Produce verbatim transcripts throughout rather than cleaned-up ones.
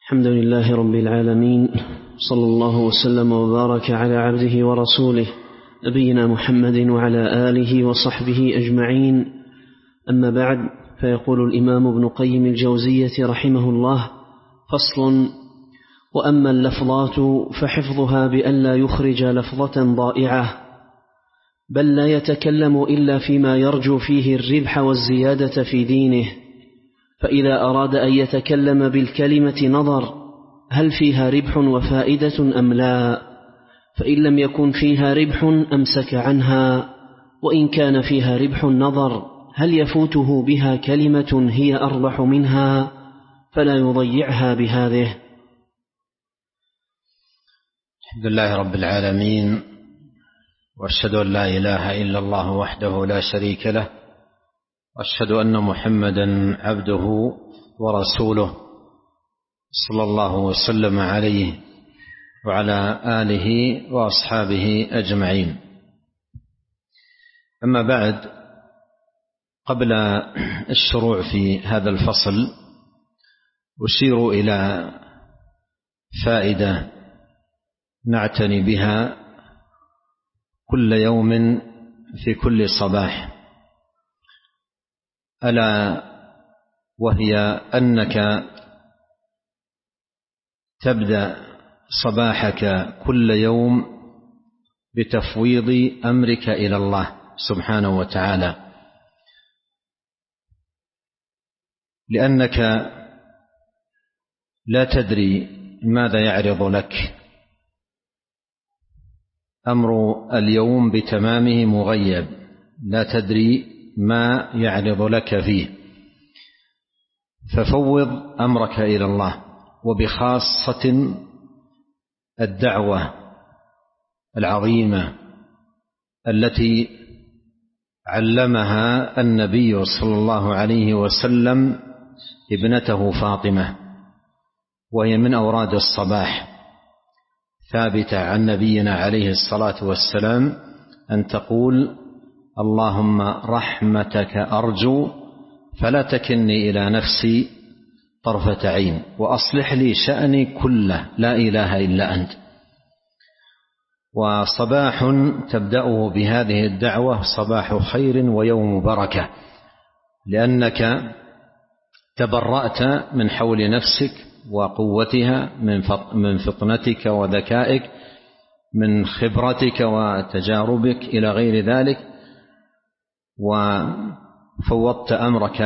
الحمد لله رب العالمين، صلى الله وسلم وبارك على عبده ورسوله نبينا محمد وعلى آله وصحبه أجمعين. أما بعد، فيقول الإمام ابن قيم الجوزية رحمه الله: فصل: وأما اللفظات فحفظها بألا يخرج لفظة ضائعة، بل لا يتكلم إلا فيما يرجو فيه الربح والزيادة في دينه، فإذا أراد أن يتكلم بالكلمة نظر هل فيها ربح وفائدة أم لا، فإن لم يكن فيها ربح أمسك عنها، وإن كان فيها ربح نظر هل يفوته بها كلمة هي أربح منها، فلا يضيعها بهذه. الحمد لله رب العالمين، وأشهد أن لا إله إلا الله وحده لا شريك له، وأشهد أن محمدا عبده ورسوله، صلى الله وسلم عليه وعلى آله وأصحابه أجمعين. أما بعد، قبل الشروع في هذا الفصل أشير إلى فائدة نعتني بها كل يوم في كل صباح، ألا وهي أنك تبدأ صباحك كل يوم بتفويض أمرك إلى الله سبحانه وتعالى، لأنك لا تدري ماذا يعرض لك. أمر اليوم بتمامه مغيب، لا تدري ما يعرض لك فيه، ففوض أمرك إلى الله، وبخاصة الدعوة العظيمة التي علمها النبي صلى الله عليه وسلم ابنته فاطمة، وهي من أوراد الصباح، ثابتة عن نبينا عليه الصلاة والسلام أن تقول: اللهم رحمتك أرجو فلا تكلني إلى نفسي طرفة عين، وأصلح لي شأني كله، لا إله إلا أنت. وصباح تبدأه بهذه الدعوة صباح خير ويوم بركة، لأنك تبرأت من حول نفسك وقوتها، من فطنتك وذكائك، من خبرتك وتجاربك إلى غير ذلك، وفوضت أمرك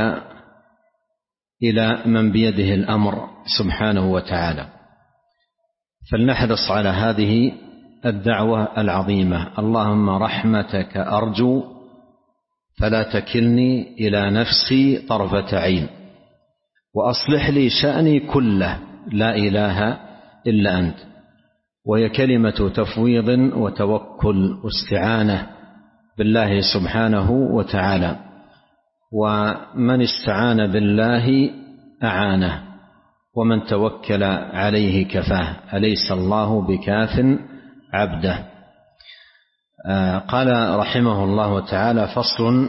إلى من بيده الأمر سبحانه وتعالى. فلنحرص على هذه الدعوة العظيمة: اللهم رحمتك أرجو فلا تكلني إلى نفسي طرفة عين، وأصلح لي شأني كله، لا إله إلا أنت. وهي كلمة تفويض وتوكل واستعانة بالله سبحانه وتعالى، ومن استعان بالله أعانه، ومن توكل عليه كفاه، أليس الله بكاف عبده. آه قال رحمه الله تعالى: فصل: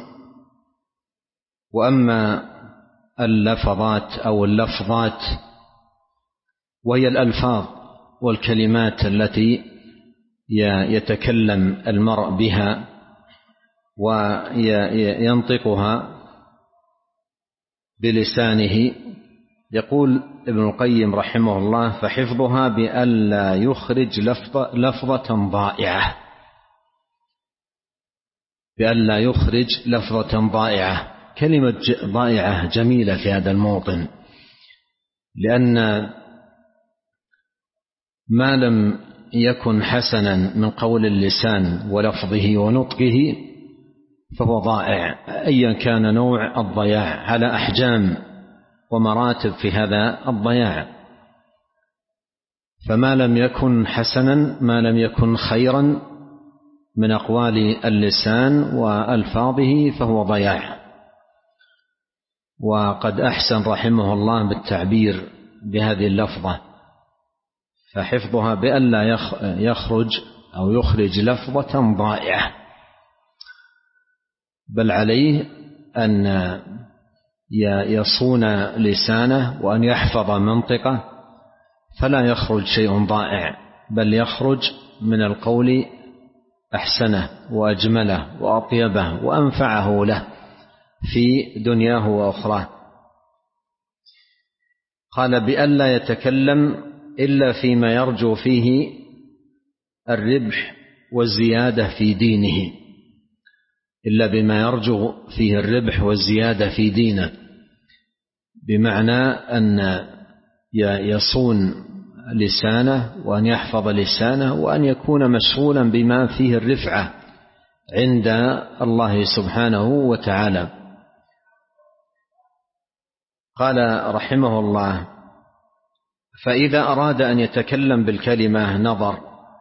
وأما اللفظات أو اللفظات، وهي الألفاظ والكلمات التي يتكلم المرء بها وينطقها بلسانه. يقول ابن القيم رحمه الله: فحفظها بألا يخرج لفظة, لفظة ضائعة، بألا يخرج لفظة ضائعة. كلمة ضائعة جميلة في هذا الموطن، لأن ما لم يكن حسنا من قول اللسان ولفظه ونطقه فهو ضائع، أيا كان نوع الضياع، على أحجام ومراتب في هذا الضياع. فما لم يكن حسنا، ما لم يكن خيرا من أقوال اللسان وألفاظه فهو ضياع. وقد أحسن رحمه الله بالتعبير بهذه اللفظة: فحفظها بألا يخرج أو يخرج لفظة ضائعة، بل عليه أن يصون لسانه وأن يحفظ منطقه فلا يخرج شيء ضائع، بل يخرج من القول أحسنه وأجمله وأطيبه وأنفعه له في دنياه وأخراه. قال بألا يتكلم إلا فيما يرجو فيه الربح والزيادة في دينه، إلا بما يرجو فيه الربح والزيادة في دينه، بمعنى أن يصون لسانه وأن يحفظ لسانه وأن يكون مسؤولا بما فيه الرفعة عند الله سبحانه وتعالى. قال رحمه الله: فإذا أراد أن يتكلم بالكلمة نظر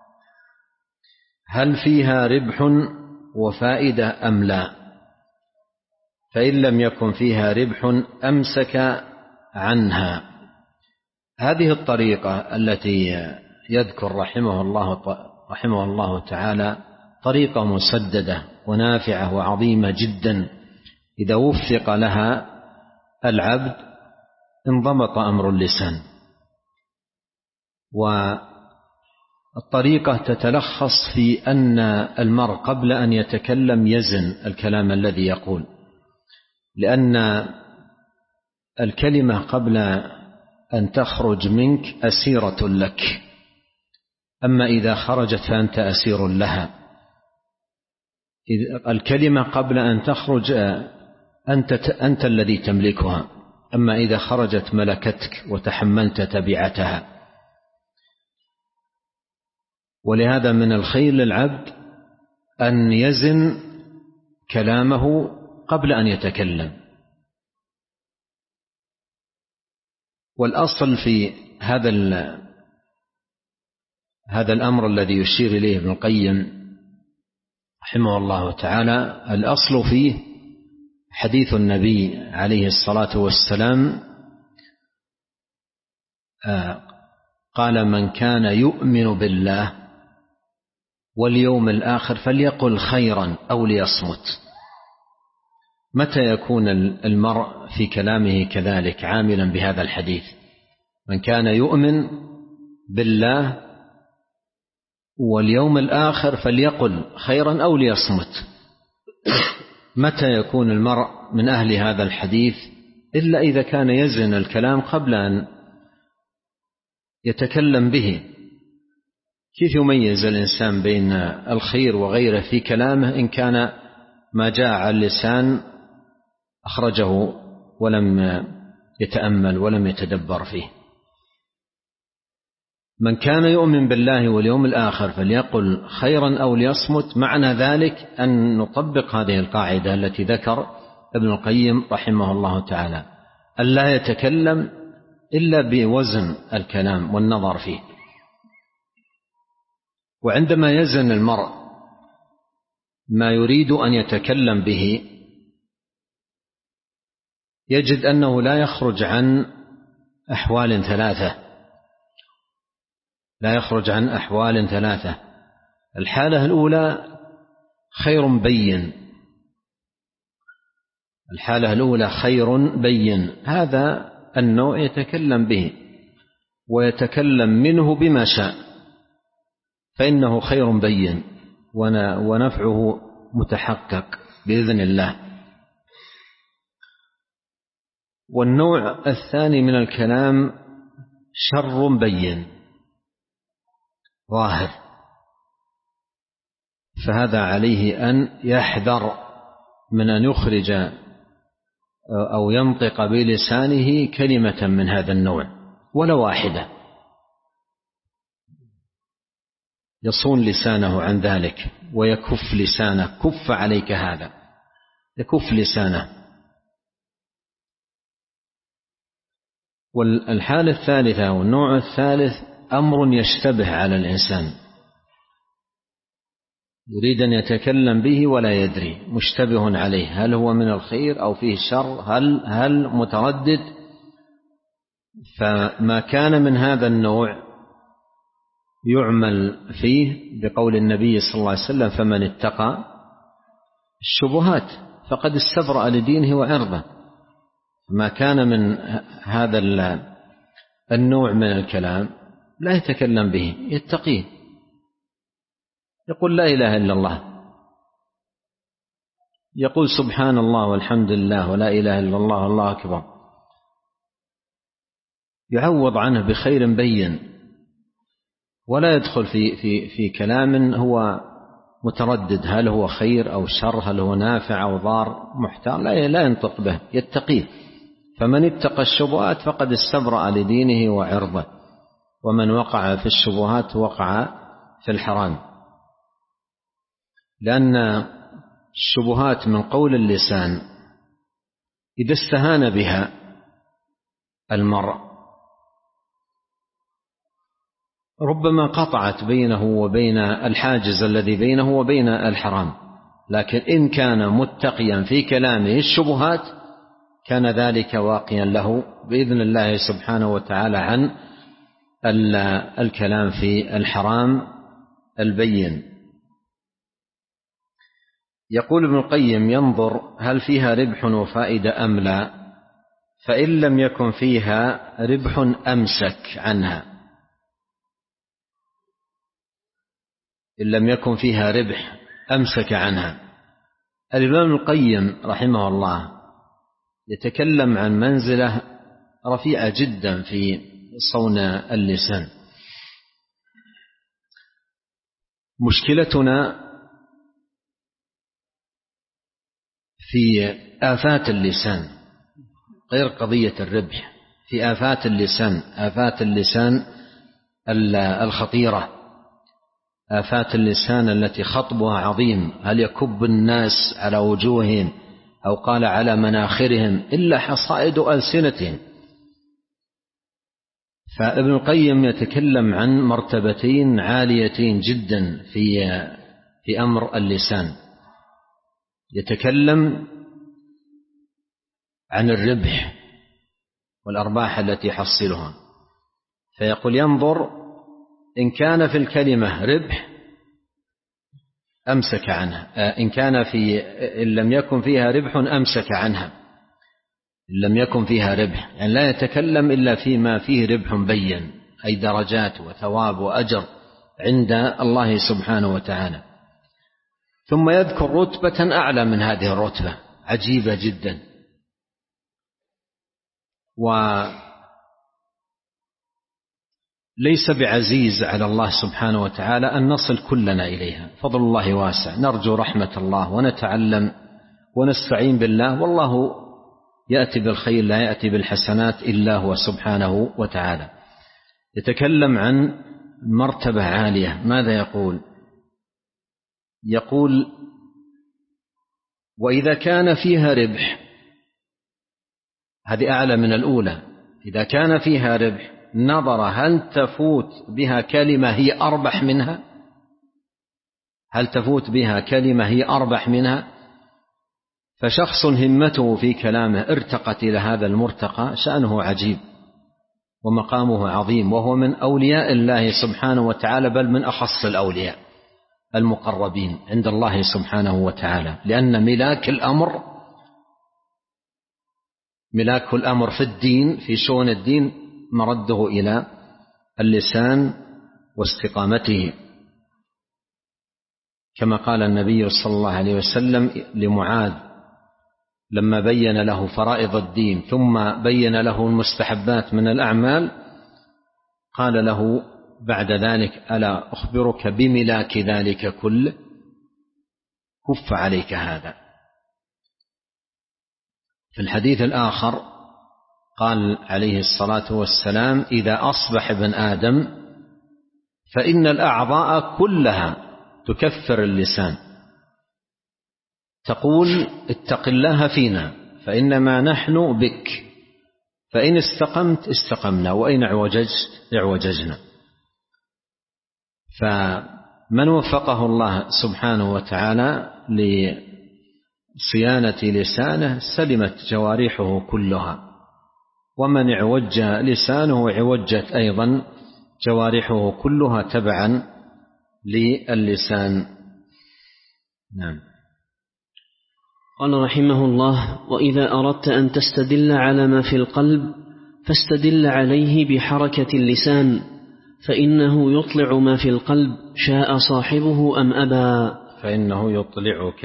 هل فيها ربح وفائدة أم لا، فإن لم يكن فيها ربح أمسك عنها. هذه الطريقة التي يذكر رحمه الله رحمه الله تعالى طريقة مسددة ونافعة وعظيمة جدا، إذا وفق لها العبد انضبط أمر اللسان. والطريقة تتلخص في أن المرء قبل أن يتكلم يزن الكلام الذي يقول، لأن الكلمة قبل أن تخرج منك أسيرة لك، أما إذا خرجت فأنت أسير لها. الكلمة قبل أن تخرج أنت, أنت الذي تملكها، أما إذا خرجت ملكتك وتحملت تبعتها. ولهذا من الخير للعبد أن يزن كلامه قبل أن يتكلم. والأصل في هذا هذا الأمر الذي يشير إليه ابن القيم رحمه الله تعالى، الأصل فيه حديث النبي عليه الصلاة والسلام قال: من كان يؤمن بالله واليوم الآخر فليقل خيرا أو ليصمت. متى يكون المرء في كلامه كذلك عاملا بهذا الحديث؟ من كان يؤمن بالله واليوم الآخر فليقل خيرا أو ليصمت. متى يكون المرء من أهل هذا الحديث؟ إلا إذا كان يزن الكلام قبل أن يتكلم به. كيف يميز الإنسان بين الخير وغيره في كلامه إن كان ما جاء على اللسان أخرجه ولم يتأمل ولم يتدبر فيه؟ من كان يؤمن بالله واليوم الآخر فليقل خيرا أو ليصمت. معنى ذلك أن نطبق هذه القاعدة التي ذكر ابن القيم رحمه الله تعالى، ألا يتكلم إلا بوزن الكلام والنظر فيه. وعندما يزن المرء ما يريد أن يتكلم به يجد أنه لا يخرج عن أحوال ثلاثة لا يخرج عن أحوال ثلاثة الحالة الأولى خير بين الحالة الأولى خير بين هذا النوع يتكلم به ويتكلم منه بما شاء، فإنه خير بين ونفعه متحقق بإذن الله. والنوع الثاني من الكلام شر بين ظاهر، فهذا عليه أن يحذر من أن يخرج أو ينطق بلسانه كلمة من هذا النوع ولا واحدة، يصون لسانه عن ذلك ويكف لسانه. كف عليك هذا، يكف لسانه. والحالة الثالثة والنوع الثالث أمر يشتبه على الإنسان، يريد أن يتكلم به ولا يدري، مشتبه عليه، هل هو من الخير أو فيه شر، هل هل متردد. فما كان من هذا النوع يعمل فيه بقول النبي صلى الله عليه وسلم: فمن اتقى الشبهات فقد استبرأ لدينه وعرضه. ما كان من هذا النوع من الكلام لا يتكلم به، يتقيه، يقول لا إله إلا الله، يقول سبحان الله والحمد لله ولا إله إلا الله والله أكبر، يعوض عنه بخير بين، ولا يدخل في في في كلام هو متردد هل هو خير أو شر، هل هو نافع أو ضار محتار، لا لا ينطق به، يتقيه. فمن اتقى الشبهات فقد استبرأ لدينه وعرضه، ومن وقع في الشبهات وقع في الحرام، لأن الشبهات من قول اللسان إذا استهان بها المرء ربما قطعت بينه وبين الحاجز الذي بينه وبين الحرام، لكن إن كان متقيا في كلامه الشبهات كان ذلك واقيا له بإذن الله سبحانه وتعالى عن الكلام في الحرام البين. يقول ابن القيم: ينظر هل فيها ربح وفائدة أم لا، فإن لم يكن فيها ربح أمسك عنها، إن لم يكن فيها ربح أمسك عنها. الإمام القيم رحمه الله يتكلم عن منزلة رفيعة جدا في صون اللسان. مشكلتنا في آفات اللسان غير قضية الربح، في آفات اللسان، آفات اللسان الخطيرة، آفات اللسان التي خطبها عظيم، هل يكب الناس على وجوههم أو قال على مناخرهم إلا حصائد ألسنتهم. فابن القيم يتكلم عن مرتبتين عاليتين جدا في في أمر اللسان، يتكلم عن الربح والأرباح التي يحصلها، فيقول: ينظر إن كان في الكلمة ربح أمسك عنها، إن كان في إن لم يكن فيها ربح أمسك عنها، إن لم يكن فيها ربح يعني لا يتكلم إلا فيما فيه ربح بين، أي درجات وثواب وأجر عند الله سبحانه وتعالى. ثم يذكر رتبة أعلى من هذه الرتبة عجيبة جدا، وليس بعزيز على الله سبحانه وتعالى أن نصل كلنا إليها، فضل الله واسع، نرجو رحمة الله ونتعلم ونستعين بالله، والله يأتي بالخير لا يأتي بالحسنات إلا هو سبحانه وتعالى. يتكلم عن مرتبة عالية. ماذا يقول؟ يقول: وإذا كان فيها ربح، هذه أعلى من الأولى، إذا كان فيها ربح نظر هل تفوت بها كلمة هي أربح منها، هل تفوت بها كلمة هي أربح منها. فشخص همته في كلامه ارتقت إلى هذا المرتقى شأنه عجيب ومقامه عظيم، وهو من أولياء الله سبحانه وتعالى، بل من أخص الأولياء المقربين عند الله سبحانه وتعالى، لأن ملاك الأمر ملاك الأمر في الدين، في شؤون الدين، مرده إلى اللسان واستقامته، كما قال النبي صلى الله عليه وسلم لمعاذ لما بين له فرائض الدين ثم بين له المستحبات من الأعمال، قال له بعد ذلك: ألا أخبرك بملاك ذلك كله؟ كف عليك هذا. في الحديث الآخر قال عليه الصلاة والسلام: إذا أصبح ابن آدم فإن الأعضاء كلها تكفر اللسان، تقول: اتق الله فينا فإنما نحن بك، فإن استقمت استقمنا وإن اعوججت اعوججنا. فمن وفقه الله سبحانه وتعالى لصيانة لسانه سلمت جوارحه كلها، ومن اعوج لسانه اعوجت أيضا جوارحه كلها تبعا للسان. نعم. قال رحمه الله: وإذا أردت أن تستدل على ما في القلب فاستدل عليه بحركة اللسان، فإنه يطلع ما في القلب شاء صاحبه أم أبى. فإنه يطلعك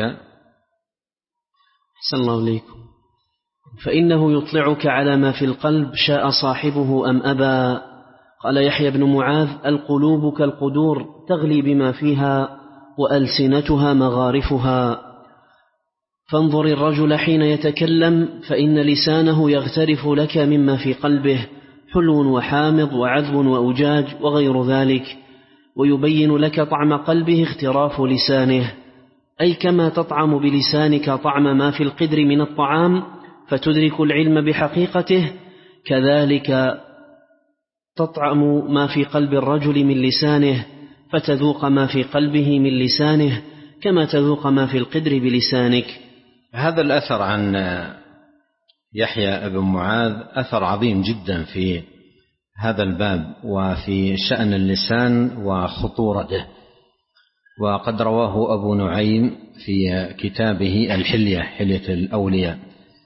أحسن الله إليكم. فإنه يطلعك على ما في القلب شاء صاحبه أم أبى. قال يحيى بن معاذ: القلوب كالقدور تغلي بما فيها وألسنتها مغارفها. فانظر الرجل حين يتكلم فإن لسانه يغترف لك مما في قلبه، حلو وحامض وعذب وأجاج وغير ذلك، ويبين لك طعم قلبه اغتراف لسانه، أي كما تطعم بلسانك طعم ما في القدر من الطعام فتدرك العلم بحقيقته، كذلك تطعم ما في قلب الرجل من لسانه فتذوق ما في قلبه من لسانه كما تذوق ما في القدر بلسانك. هذا الأثر عن يحيى بن معاذ أثر عظيم جدا في هذا الباب وفي شأن اللسان وخطورته، وقد رواه أبو نعيم في كتابه الحلية، حلية الأولياء.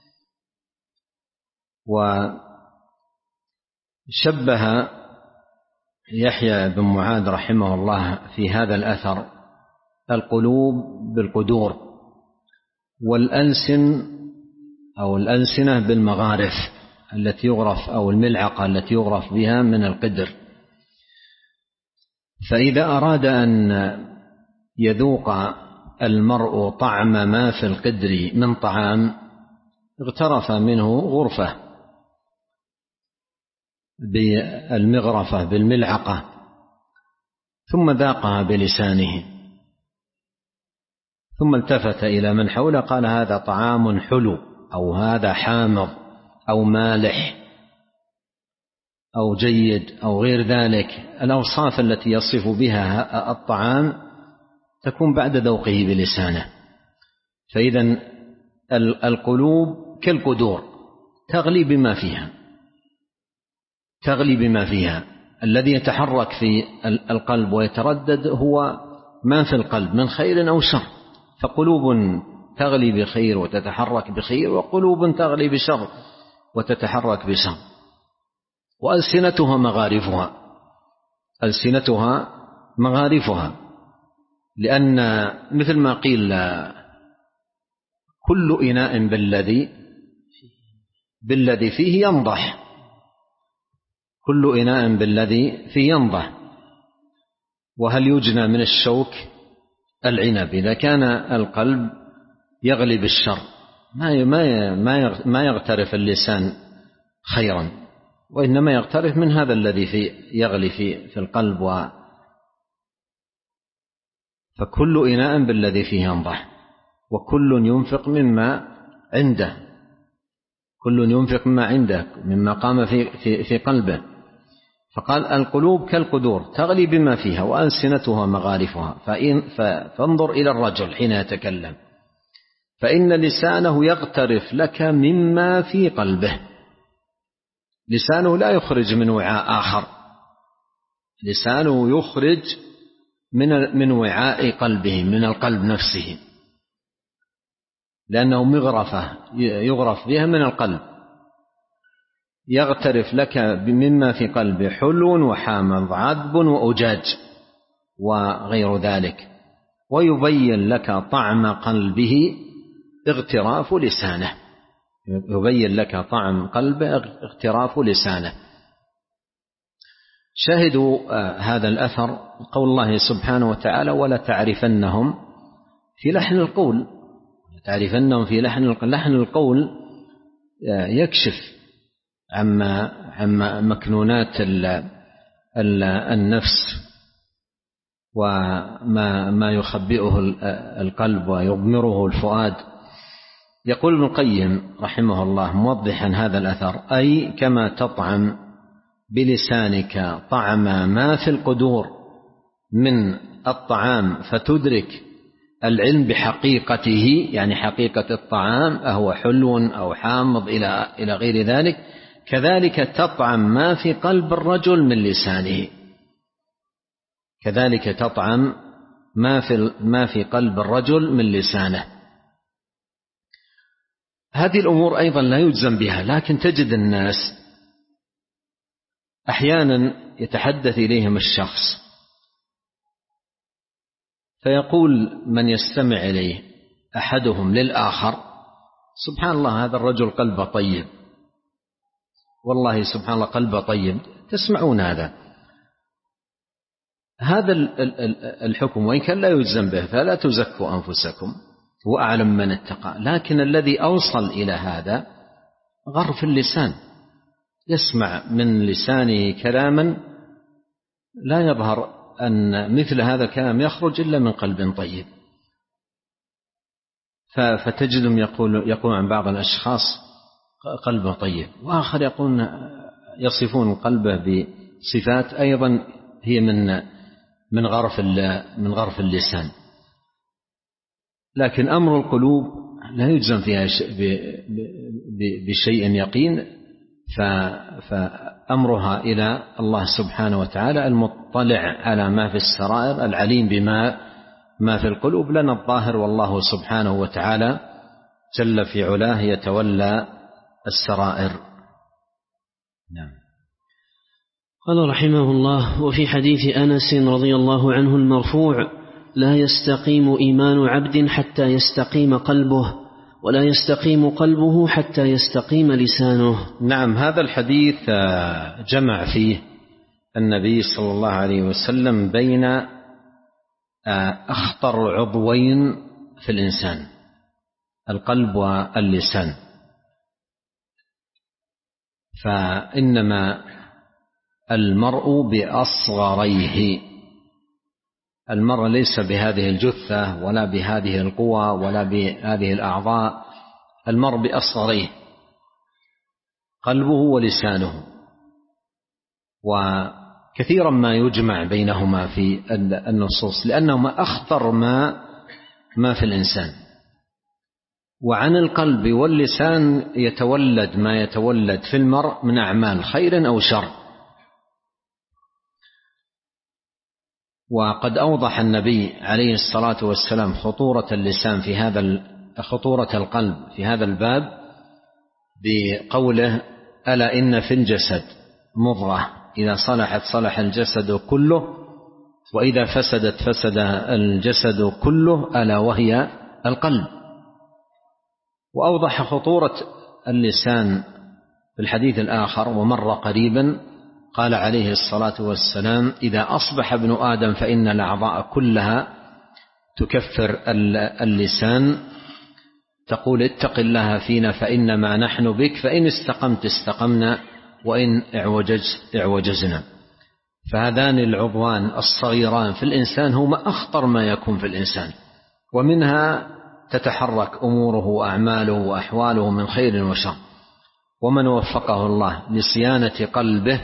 وشبه يحيى بن معاذ رحمه الله في هذا الأثر القلوب بالقدور، والألسن أو الألسنة بالمغارف التي يغرف أو الملعقة التي يغرف بها من القدر. فإذا أراد أن يذوق المرء طعم ما في القدر من طعام اغترف منه غرفة بالمغرفة بالملعقة ثم ذاقها بلسانه، ثم التفت إلى من حوله قال: هذا طعام حلو، أو هذا حامض، أو مالح، أو جيد، أو غير ذلك. الأوصاف التي يصف بها الطعام تكون بعد ذوقه بلسانه. فإذا القلوب كالقدور تغلي بما فيها، تغلي بما فيها. الذي يتحرك في القلب ويتردد هو ما في القلب من خير أو شر، فقلوب تغلي بخير وتتحرك بخير، وقلوب تغلي بشر وتتحرك بشر. وألسنتها مغارفها، ألسنتها مغارفها، لأن مثل ما قيل: كل إناء بالذي بالذي فيه ينضح، كل إناء بالذي فيه ينضح. وهل يجنى من الشوك العنب؟ إذا كان القلب يغلي بالشر ما ما يغترف اللسان خيرا، وإنما يغترف من هذا الذي في يغلي في في القلب. و فكل إناء بالذي فيه ينضح، وكل ينفق مما عنده، كل ينفق مما عنده مما قام في في في قلبه. فقال: القلوب كالقدور تغلي بما فيها وألسنتها مغارفها. فإن فانظر إلى الرجل حين يتكلم فإن لسانه يغترف لك مما في قلبه. لسانه لا يخرج من وعاء آخر، لسانه يخرج من من وعاء قلبه، من القلب نفسه، لأنه مغرفة يغرف بها من القلب. يغترف لك مما في قلبه حلو وحامض عذب وأجاج وغير ذلك، ويبين لك طعم قلبه اغتراف لسانه، يبين لك طعم قلبه اغتراف لسانه. شاهدوا هذا الأثر قول الله سبحانه وتعالى: ولا تعرفنهم في لحن القول. تعرفنهم في لحن لحن القول يكشف عما عما مكنونات النفس وما ما يخبئه القلب ويضمره الفؤاد. يقول ابن القيم رحمه الله موضحا هذا الأثر: أي كما تطعم بلسانك طعم ما في القدور من الطعام فتدرك العلم بحقيقته، يعني حقيقة الطعام أهو حلو أو حامض إلى إلى غير ذلك، كذلك تطعم ما في قلب الرجل من لسانه، كذلك تطعم ما في ما في قلب الرجل من لسانه. هذه الأمور أيضا لا يجزم بها، لكن تجد الناس أحيانا يتحدث إليهم الشخص فيقول من يستمع إليه أحدهم للآخر: سبحان الله هذا الرجل قلبه طيب، والله سبحان الله قلبه طيب. تسمعون هذا هذا الحكم وإن كان لا يجزم به، فلا تزكوا أنفسكم، هو أعلم من اتقى. لكن الذي أوصل إلى هذا غرف اللسان، يسمع من لسانه كلاما لا يظهر أن مثل هذا الكلام يخرج إلا من قلب طيب. فتجدهم يقول يقول عن بعض الأشخاص قلبه طيب، وآخر يقول يصفون قلبه بصفات أيضا هي من من غرف من غرف اللسان. لكن أمر القلوب لا يجزم فيها بشيء يقين، فأمرها إلى الله سبحانه وتعالى المطلع على ما في السرائر العليم بما ما في القلوب. لنا الظاهر، والله سبحانه وتعالى جل في علاه يتولى السرائر. نعم. قال رحمه الله: وفي حديث أنس رضي الله عنه المرفوع: لا يستقيم إيمان عبد حتى يستقيم قلبه، ولا يستقيم قلبه حتى يستقيم لسانه. نعم، هذا الحديث جمع فيه النبي صلى الله عليه وسلم بين أخطر عضوين في الإنسان، القلب واللسان. فإنما المرء بأصغريه، المرء ليس بهذه الجثة ولا بهذه القوى ولا بهذه الأعضاء، المرء بأصغريه قلبه ولسانه. وكثيرا ما يجمع بينهما في النصوص لأنهما أخطر ما ما في الإنسان. وعن القلب واللسان يتولد ما يتولد في المرء من أعمال خير أو شر. وقد أوضح النبي عليه الصلاة والسلام خطورة اللسان في هذا خطورة القلب في هذا الباب بقوله: ألا إن في الجسد مضغة إذا صلحت صلح الجسد كله، وإذا فسدت فسد الجسد كله، ألا وهي القلب. وأوضح خطورة اللسان في الحديث الآخر: ومر قريبا قال عليه الصلاة والسلام: إذا أصبح ابن آدم فإن الأعضاء كلها تكفر اللسان، تقول: اتق الله فينا فإنما نحن بك، فإن استقمت استقمنا وإن اعوججت اعوجزنا. فهذان العضوان الصغيران في الإنسان هما أخطر ما يكون في الإنسان، ومنها تتحرك أموره وأعماله وأحواله من خير وشر. ومن وفقه الله لصيانة قلبه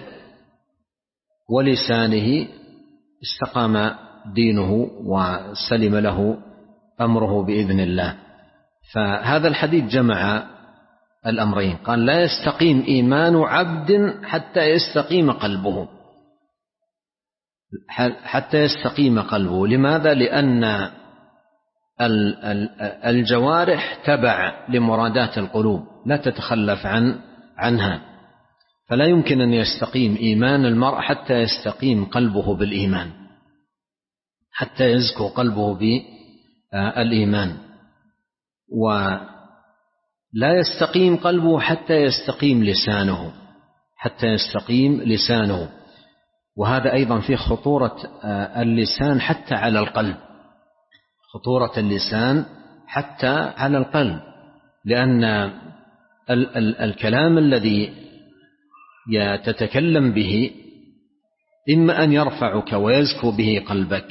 ولسانه استقام دينه وسلم له أمره بإذن الله. فهذا الحديث جمع الأمرين، قال: لا يستقيم إيمان عبد حتى يستقيم قلبه، حتى يستقيم قلبه. لماذا؟ لأن الجوارح تبع لمرادات القلوب، لا تتخلف عن عنها، فلا يمكن أن يستقيم إيمان المرء حتى يستقيم قلبه بالإيمان، حتى يزكو قلبه بالإيمان. ولا يستقيم قلبه حتى يستقيم لسانه، حتى يستقيم لسانه. وهذا أيضا في خطورة اللسان حتى على القلب، خطورة اللسان حتى على القلب، لأن ال- ال- الكلام الذي تتكلم به إما أن يرفعك ويزكو به قلبك.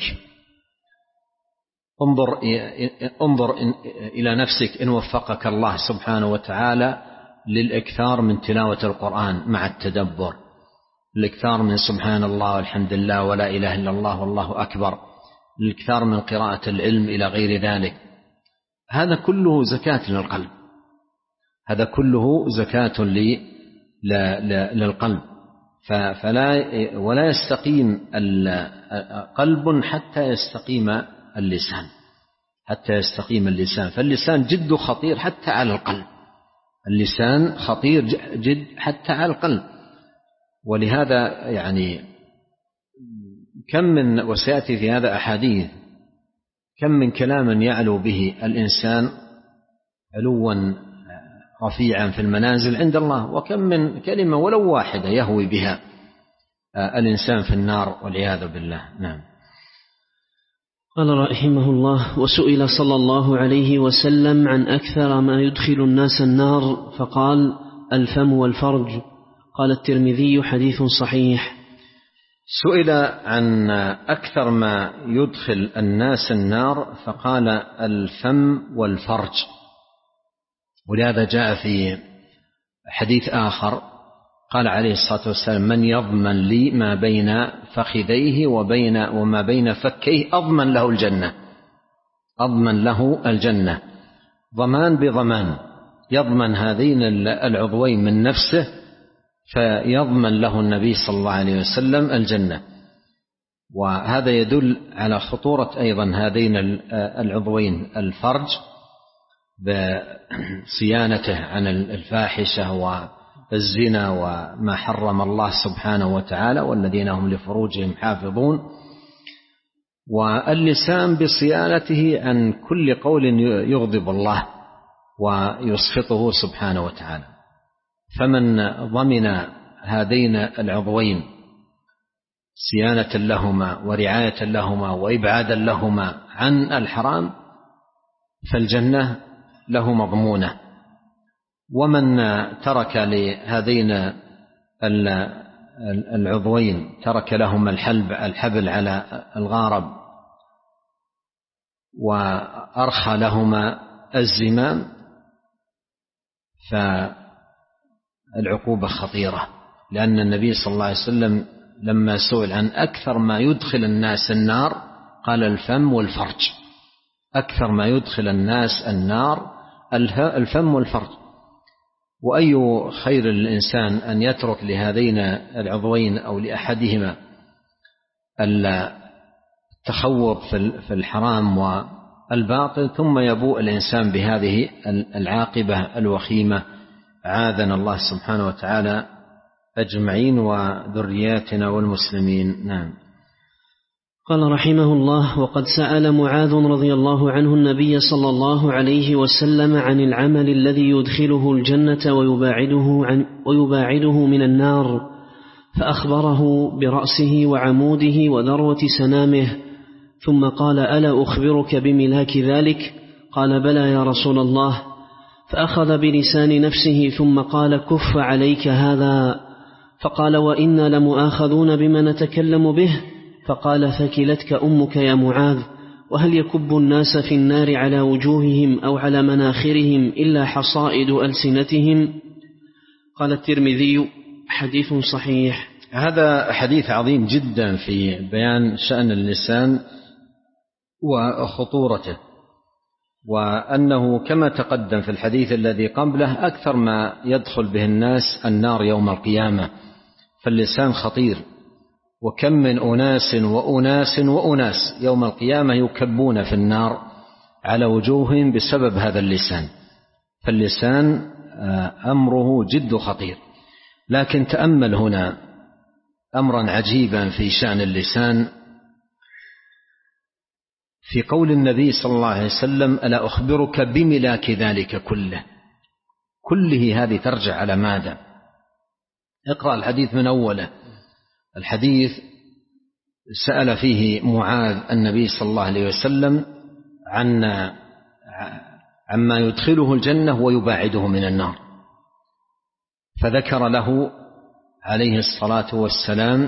انظر انظر إلى نفسك إن وفقك الله سبحانه وتعالى للإكثار من تلاوة القرآن مع التدبر، الإكثار من سبحان الله والحمد لله ولا إله إلا الله والله أكبر، الإكثار من قراءة العلم إلى غير ذلك. هذا كله زكاة للقلب، هذا كله زكاة للقلب. فلا ولا يستقيم قلب حتى يستقيم اللسان، حتى يستقيم اللسان. فاللسان جد خطير حتى على القلب، اللسان خطير جد حتى على القلب. ولهذا يعني كم من، وسيأتي في هذا أحاديث، كم من كلام يعلو به الإنسان علوا رفيعا في المنازل عند الله، وكم من كلمة ولو واحدة يهوي بها الإنسان في النار والعياذ بالله. نعم. قال رحمه الله: وسئل صلى الله عليه وسلم عن أكثر ما يدخل الناس النار فقال: الفم والفرج. قال الترمذي: حديث صحيح. سئل عن أكثر ما يدخل الناس النار فقال: الفم والفرج. ولهذا جاء في حديث آخر قال عليه الصلاة والسلام: من يضمن لي ما بين فخذيه وبين وما بين فكيه أضمن له الجنة. أضمن له الجنة، ضمان بضمان، يضمن هذين العضوين من نفسه فيضمن له النبي صلى الله عليه وسلم الجنة. وهذا يدل على خطورة أيضا هذين العضوين: الفرج بصيانته عن الفاحشة والزنا وما حرم الله سبحانه وتعالى، والذين هم لفروجهم حافظون، واللسان بصيانته عن كل قول يغضب الله ويسخطه سبحانه وتعالى. فمن ضمن هذين العضوين صيانة لهما ورعاية لهما وإبعادا لهما عن الحرام فالجنة له مضمونة. ومن ترك لهذين العضوين، ترك لهما الحبل على الغارب وأرخى لهما الزمام فالعقوبة خطيرة، لأن النبي صلى الله عليه وسلم لما سئل عن أكثر ما يدخل الناس النار قال: الفم والفرج. أكثر ما يدخل الناس النار الفم والفرج. وأي خير للإنسان أن يترك لهذين العضوين أو لأحدهما التخوض في الحرام والباطل، ثم يبوء الإنسان بهذه العاقبة الوخيمة. عاذنا الله سبحانه وتعالى أجمعين وذرياتنا والمسلمين. نعم. قال رحمه الله: وقد سأل معاذ رضي الله عنه النبي صلى الله عليه وسلم عن العمل الذي يدخله الجنة ويباعده, عن ويباعده من النار، فأخبره برأسه وعموده وذروة سنامه، ثم قال: ألا أخبرك بملاك ذلك؟ قال: بلى يا رسول الله. فأخذ بلسان نفسه ثم قال: كف عليك هذا. فقال: وإنا لمؤاخذون بما نتكلم به. فقال: ثكلتك أمك يا معاذ، وهل يكب الناس في النار على وجوههم أو على مناخرهم إلا حصائد ألسنتهم؟ قال الترمذي: حديث صحيح. هذا حديث عظيم جدا في بيان شأن اللسان وخطورته، وأنه كما تقدم في الحديث الذي قبله أكثر ما يدخل به الناس النار يوم القيامة، فاللسان خطير. وكم من أناس وأناس وأناس يوم القيامة يكبون في النار على وجوههم بسبب هذا اللسان. فاللسان أمره جد خطير. لكن تأمل هنا أمرا عجيبا في شأن اللسان، في قول النبي صلى الله عليه وسلم: ألا أخبرك بملاك ذلك كله؟ كله هذه ترجع على ماذا؟ اقرأ الحديث من أوله. الحديث سأل فيه معاذ النبي صلى الله عليه وسلم عن عما يدخله الجنة ويباعده من النار، فذكر له عليه الصلاة والسلام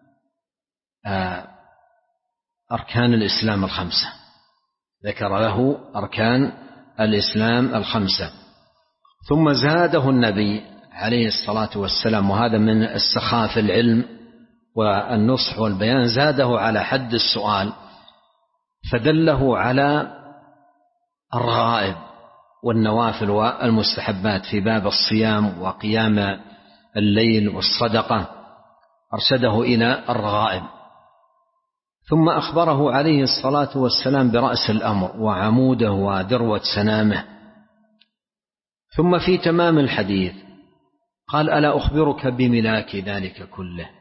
أركان الإسلام الخمسة. ذكر له أركان الإسلام الخمسة، ثم زاده النبي عليه الصلاة والسلام، وهذا من السخاء في العلم والنصح والبيان، زاده على حد السؤال، فدله على الرغائب والنوافل والمستحبات في باب الصيام وقيام الليل والصدقة، أرشده إلى الرغائب. ثم أخبره عليه الصلاة والسلام برأس الأمر وعموده وذروة سنامه. ثم في تمام الحديث قال ألا أخبرك بملاك ذلك كله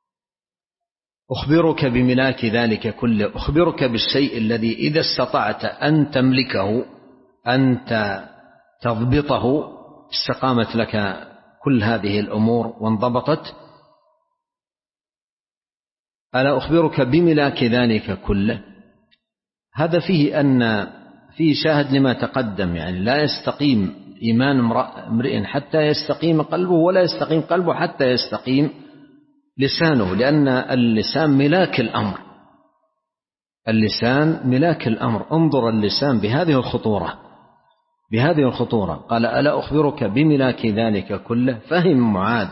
أخبرك بملاك ذلك كله أخبرك بالشيء الذي إذا استطعت أن تملكه أنت تضبطه استقامت لك كل هذه الأمور وانضبطت. ألا أخبرك بملاك ذلك كله. هذا فيه أن فيه شاهد لما تقدم، يعني لا يستقيم إيمان امرئ حتى يستقيم قلبه، ولا يستقيم قلبه حتى يستقيم لسانه، لأن اللسان ملاك الأمر. اللسان ملاك الأمر. انظر اللسان بهذه الخطورة بهذه الخطورة. قال ألا أخبرك بملاك ذلك كله. فهم معاذ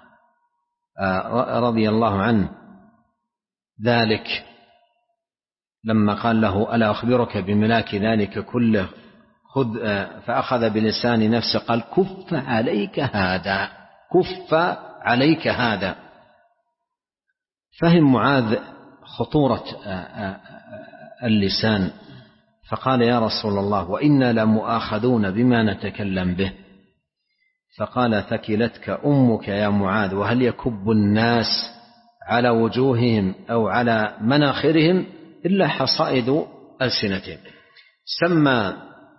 رضي الله عنه ذلك لما قال له ألا أخبرك بملاك ذلك كله خذ، فأخذ بلسان نفسه قال كف عليك هذا كف عليك هذا. فهم معاذ خطورة اللسان فقال يا رسول الله وإنا لمؤاخذون بما نتكلم به. فقال ثكلتك أمك يا معاذ وهل يكب الناس على وجوههم أو على مناخرهم إلا حصائد ألسنتهم. سمى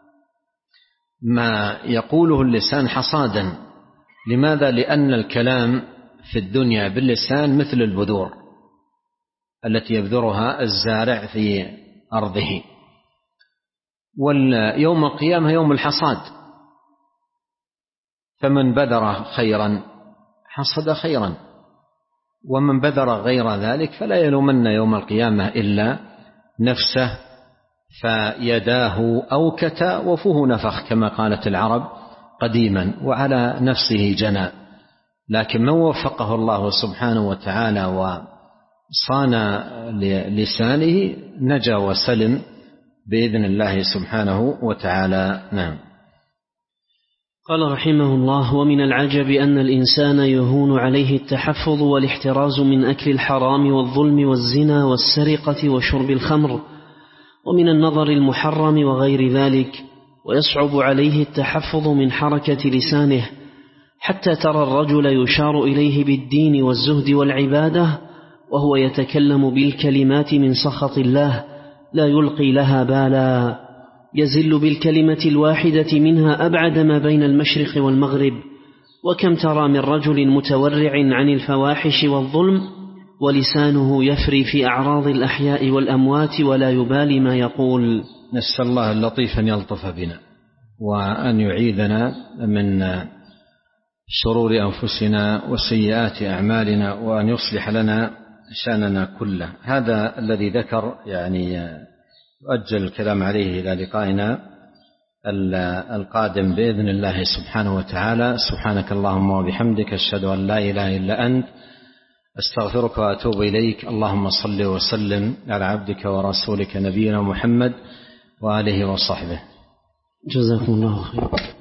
ما يقوله اللسان حصادا. لماذا؟ لأن الكلام في الدنيا باللسان مثل البذور التي يبذرها الزارع في أرضه، واليوم القيامة يوم الحصاد، فمن بذر خيرا حصد خيرا، ومن بذر غير ذلك فلا يلومن يوم القيامة إلا نفسه، فيداه أوكتا وفوه نفخ كما قالت العرب قديما، وعلى نفسه جنى. لكن من وفقه الله سبحانه وتعالى وصان لسانه نجا وسلم بإذن الله سبحانه وتعالى. نعم. قال رحمه الله: ومن العجب أن الإنسان يهون عليه التحفظ والاحتراز من أكل الحرام والظلم والزنا والسرقة وشرب الخمر ومن النظر المحرم وغير ذلك، ويصعب عليه التحفظ من حركة لسانه، حتى ترى الرجل يشار إليه بالدين والزهد والعبادة وهو يتكلم بالكلمات من سخط الله لا يلقي لها بالا، يزل بالكلمة الواحدة منها أبعد ما بين المشرق والمغرب. وكم ترى من رجل متورع عن الفواحش والظلم ولسانه يفري في أعراض الأحياء والأموات ولا يبالي ما يقول. نسأل الله اللطيف أن يلطف بنا وأن يعيذنا من شرور أنفسنا وسيئات أعمالنا وأن يصلح لنا شأننا كله. هذا الذي ذكر يعني يؤجل الكلام عليه إلى لقائنا القادم بإذن الله سبحانه وتعالى. سبحانك اللهم وبحمدك أشهد أن لا إله إلا أنت أستغفرك وأتوب إليك. اللهم صل وسلم على عبدك ورسولك نبينا محمد وآله وصحبه. جزاكم الله خير.